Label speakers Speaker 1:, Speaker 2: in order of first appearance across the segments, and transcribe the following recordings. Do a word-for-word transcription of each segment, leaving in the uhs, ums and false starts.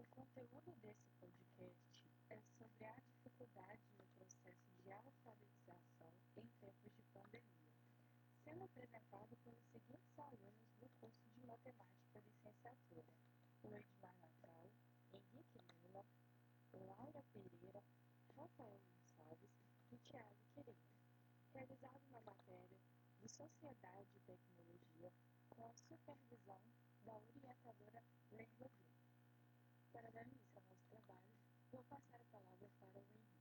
Speaker 1: conteúdo desse podcast é sobre a dificuldade no processo de alfabetização em tempos de pandemia, sendo apresentado pelos seguintes alunos do curso de Matemática Licenciatura: Loidmar Natal, Henrique Lima, Laura Pereira, Rafael Gonçalves e Thiago Quirino, realizado na matéria de Sociedade e Tecnologia com a supervisão da orientadora Leila Bruno. Para dar início ao nosso trabalho, vou passar a palavra para o Henrique.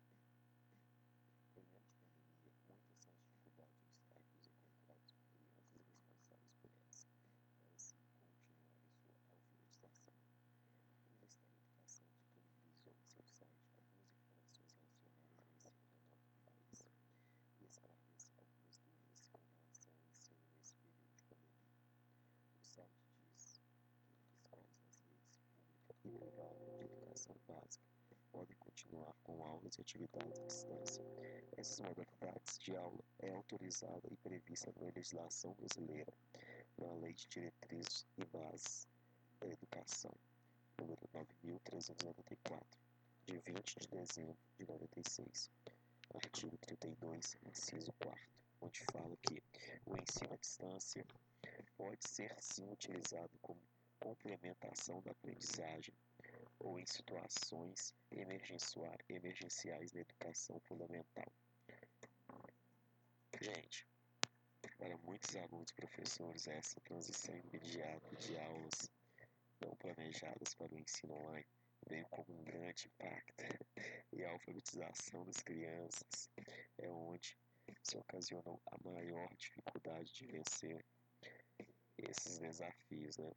Speaker 2: Durante a pandemia, muitas são as dificuldades, obstáculos encontrados por crianças responsáveis por essa, para assim continuarem sua alfabetização. O Ministério da Educação disponibilizou em seu site algumas informações relacionadas ao ensino remoto no país e esclarece algumas dúvidas com relação ao ensino nesse período de pandemia. O site diz que escolas nas redes pública e privada de educação básica podem continuar com aulas e atividades à distância. Essas modalidades de aula é autorizada e prevista na legislação brasileira, na Lei de Diretrizes e Bases da Educação, número nove mil trezentos e noventa e quatro, de vinte de dezembro de noventa e seis, artigo trinta e dois, inciso quarto, onde fala que o ensino à distância pode ser sim utilizado como complementação da aprendizagem ou em situações emergenciais na educação fundamental. Gente, para muitos alunos e professores, essa transição imediata de aulas não planejadas para o ensino online veio como um grande impacto, e a alfabetização das crianças é onde se ocasionou a maior dificuldade de vencer esses desafios, né?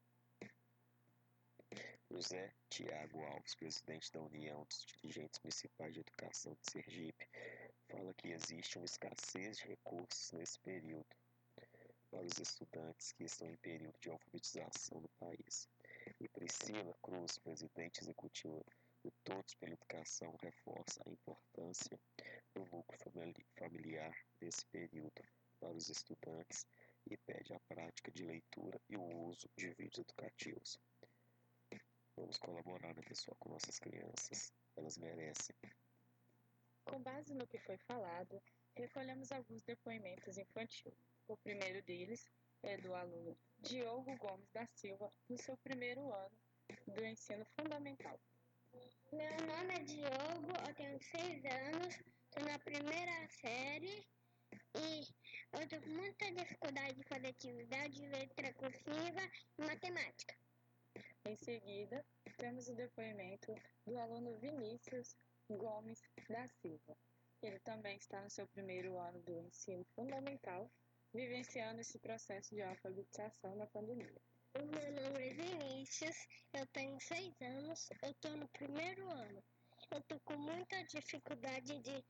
Speaker 2: José Tiago Alves, presidente da União dos Dirigentes Municipais de Educação de Sergipe, fala que existe uma escassez de recursos nesse período para os estudantes que estão em período de alfabetização no país. E Priscila Cruz, presidente executiva do Todos pela Educação, reforça a importância do núcleo familiar nesse período para os estudantes e pede a prática de leitura e o uso de vídeos educativos. Vamos colaborar, né, pessoal, com nossas crianças. Elas merecem.
Speaker 1: Com base no que foi falado, recolhemos alguns depoimentos infantis. O primeiro deles é do aluno Diogo Gomes da Silva, no seu primeiro ano do ensino fundamental.
Speaker 3: Meu nome é Diogo, eu tenho seis anos, estou na primeira série e eu tenho muita dificuldade de fazer atividade de letra cursiva e matemática.
Speaker 1: Em seguida, temos o depoimento do aluno Vinícius Gomes da Silva. Ele também está no seu primeiro ano do ensino fundamental, vivenciando esse processo de alfabetização na pandemia.
Speaker 3: O meu nome é Vinícius, eu tenho seis anos, eu estou no primeiro ano. Eu estou com muita dificuldade de,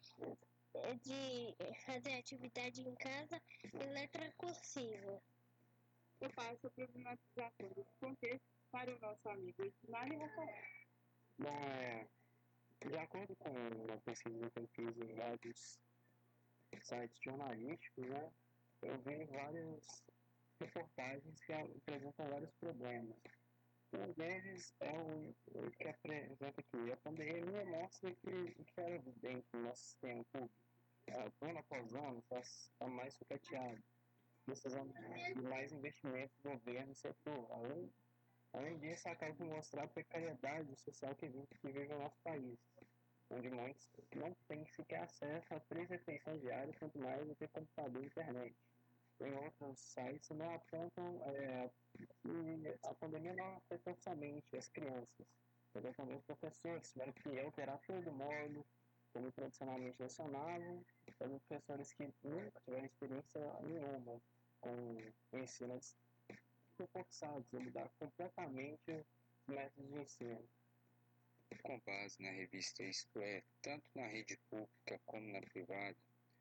Speaker 3: de fazer atividade em casa em letra cursiva.
Speaker 1: Eu passo a problematizar todo esse contexto para o nosso amigo Edmar e Rafael.
Speaker 4: Bom, é, de acordo com uma pesquisa que eu fiz em vários sites jornalísticos, né, eu vi várias reportagens que apresentam vários problemas. Um deles é o, o que apresenta aqui. A pandemia mostra que o que era evidente no nosso sistema público, ano após ano, está mais sucateado, precisando de mais investimento do governo e setor. Além, além disso, acaba de mostrar a precariedade social que vive, que vive no nosso país, onde muitos não têm sequer acesso a três refeições diárias, quanto mais do que computador e internet. Em outros sites não apontam é, que a pandemia não afetou somente as crianças, mas também os professores tiveram que alterar todo o modo como tradicionalmente lecionavam, os professores que nunca tiveram experiência nenhuma com o ensino, foram forçados a mudar completamente os métodos de ensino.
Speaker 2: Com base na revista Isto É, tanto na rede pública como na privada,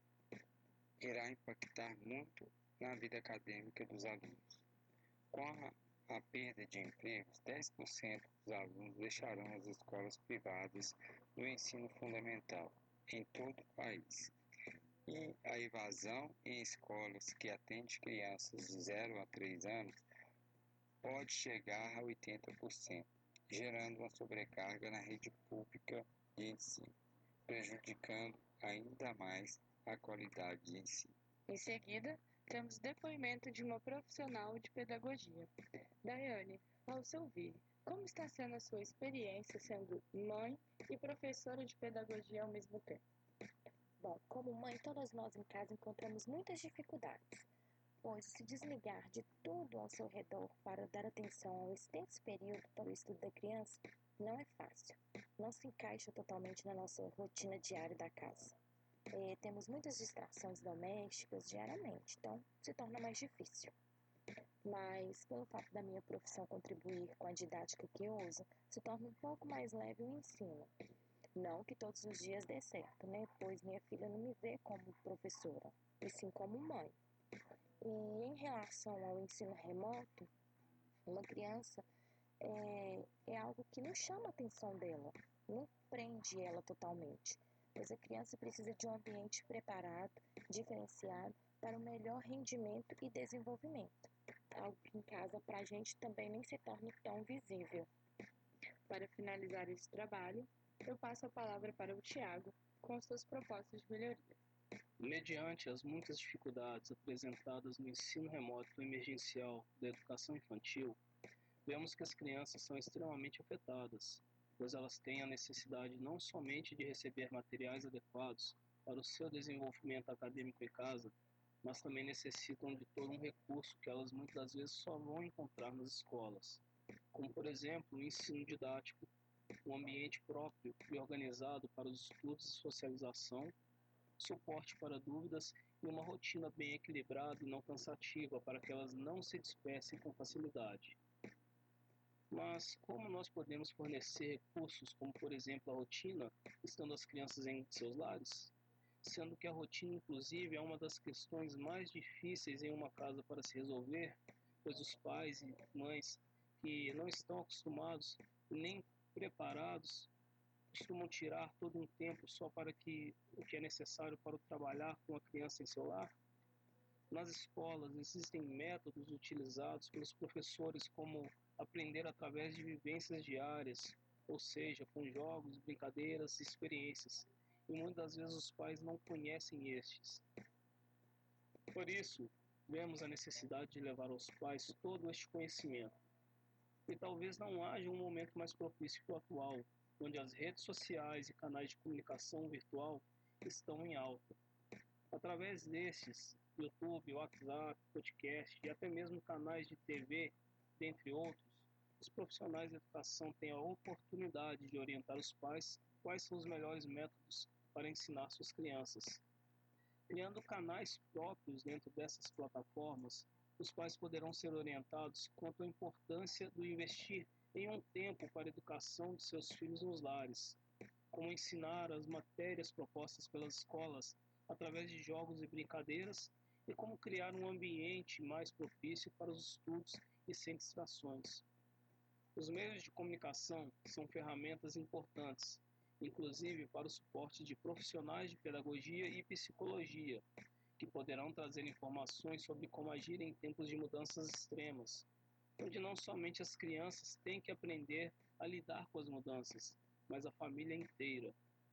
Speaker 2: irá impactar muito na vida acadêmica dos alunos. Com a, a perda de empregos, dez por cento dos alunos deixarão as escolas privadas do ensino fundamental em todo o país. E a evasão em escolas que atendem crianças de zero a três anos pode chegar a oitenta por cento. gerando uma sobrecarga na rede pública de ensino, prejudicando ainda mais a qualidade de ensino.
Speaker 1: Em seguida, temos depoimento de uma profissional de pedagogia. Daiane, ao seu ouvir, como está sendo a sua experiência sendo mãe e professora de pedagogia ao mesmo tempo?
Speaker 5: Bom, como mãe, todas nós em casa encontramos muitas dificuldades, pois se desligar de tudo ao seu redor para dar atenção ao extenso período para o estudo da criança não é fácil. Não se encaixa totalmente na nossa rotina diária da casa. E temos muitas distrações domésticas diariamente, então se torna mais difícil. Mas, pelo fato da minha profissão contribuir com a didática que eu uso, se torna um pouco mais leve o ensino. Não que todos os dias dê certo, né? Pois minha filha não me vê como professora, e sim como mãe. E em relação ao ensino remoto, uma criança é, é algo que não chama a atenção dela, não prende ela totalmente. Pois a criança precisa de um ambiente preparado, diferenciado, para o melhor rendimento e desenvolvimento. Algo que em casa para a gente também nem se torna tão visível.
Speaker 1: Para finalizar esse trabalho, eu passo a palavra para o Tiago, com suas propostas de melhoria.
Speaker 6: Mediante as muitas dificuldades apresentadas no ensino remoto emergencial da educação infantil, vemos que as crianças são extremamente afetadas, pois elas têm a necessidade não somente de receber materiais adequados para o seu desenvolvimento acadêmico em casa, mas também necessitam de todo um recurso que elas muitas das vezes só vão encontrar nas escolas, como, por exemplo, o ensino didático, um ambiente próprio e organizado para os estudos e socialização, suporte para dúvidas e uma rotina bem equilibrada e não cansativa para que elas não se dispersem com facilidade. Mas como nós podemos fornecer recursos como, por exemplo, a rotina, estando as crianças em seus lares? Sendo que a rotina, inclusive, é uma das questões mais difíceis em uma casa para se resolver, pois os pais e mães que não estão acostumados nem preparados costumam tirar todo um tempo só para que o que é necessário para trabalhar com a criança em seu lar. Nas escolas existem métodos utilizados pelos professores como aprender através de vivências diárias, ou seja, com jogos, brincadeiras e experiências, e muitas vezes os pais não conhecem estes. Por isso, vemos a necessidade de levar aos pais todo este conhecimento. E talvez não haja um momento mais propício que o atual, onde as redes sociais e canais de comunicação virtual estão em alta. Através destes, YouTube, WhatsApp, podcast e até mesmo canais de T V, dentre outros, os profissionais de educação têm a oportunidade de orientar os pais quais são os melhores métodos para ensinar suas crianças. Criando canais próprios dentro dessas plataformas, os pais poderão ser orientados quanto à importância do investir em um tempo para a educação de seus filhos nos lares, como ensinar as matérias propostas pelas escolas através de jogos e brincadeiras e como criar um ambiente mais propício para os estudos e sem distrações. Os meios de comunicação são ferramentas importantes, inclusive para o suporte de profissionais de pedagogia e psicologia, que poderão trazer informações sobre como agir em tempos de mudanças extremas, onde não somente as crianças têm que aprender a lidar com as mudanças, mas a família inteira.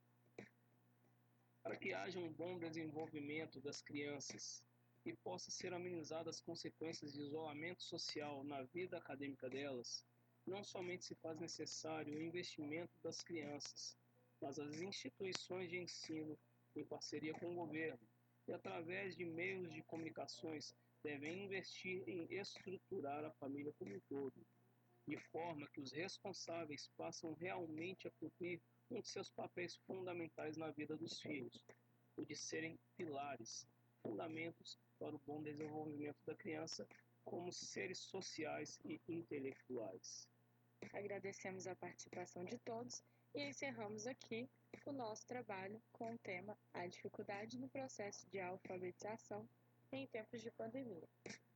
Speaker 6: Para que haja um bom desenvolvimento das crianças e possa ser amenizadas as consequências de isolamento social na vida acadêmica delas, não somente se faz necessário o investimento das crianças, mas as instituições de ensino, em parceria com o governo, e através de meios de comunicações, devem investir em estruturar a família como um todo, de forma que os responsáveis passam realmente a cumprir um de seus papéis fundamentais na vida dos filhos, o de serem pilares, fundamentos para o bom desenvolvimento da criança como seres sociais e intelectuais.
Speaker 1: Agradecemos a participação de todos e encerramos aqui o nosso trabalho com o tema A Dificuldade no Processo de Alfabetização em Tempos de Pandemia.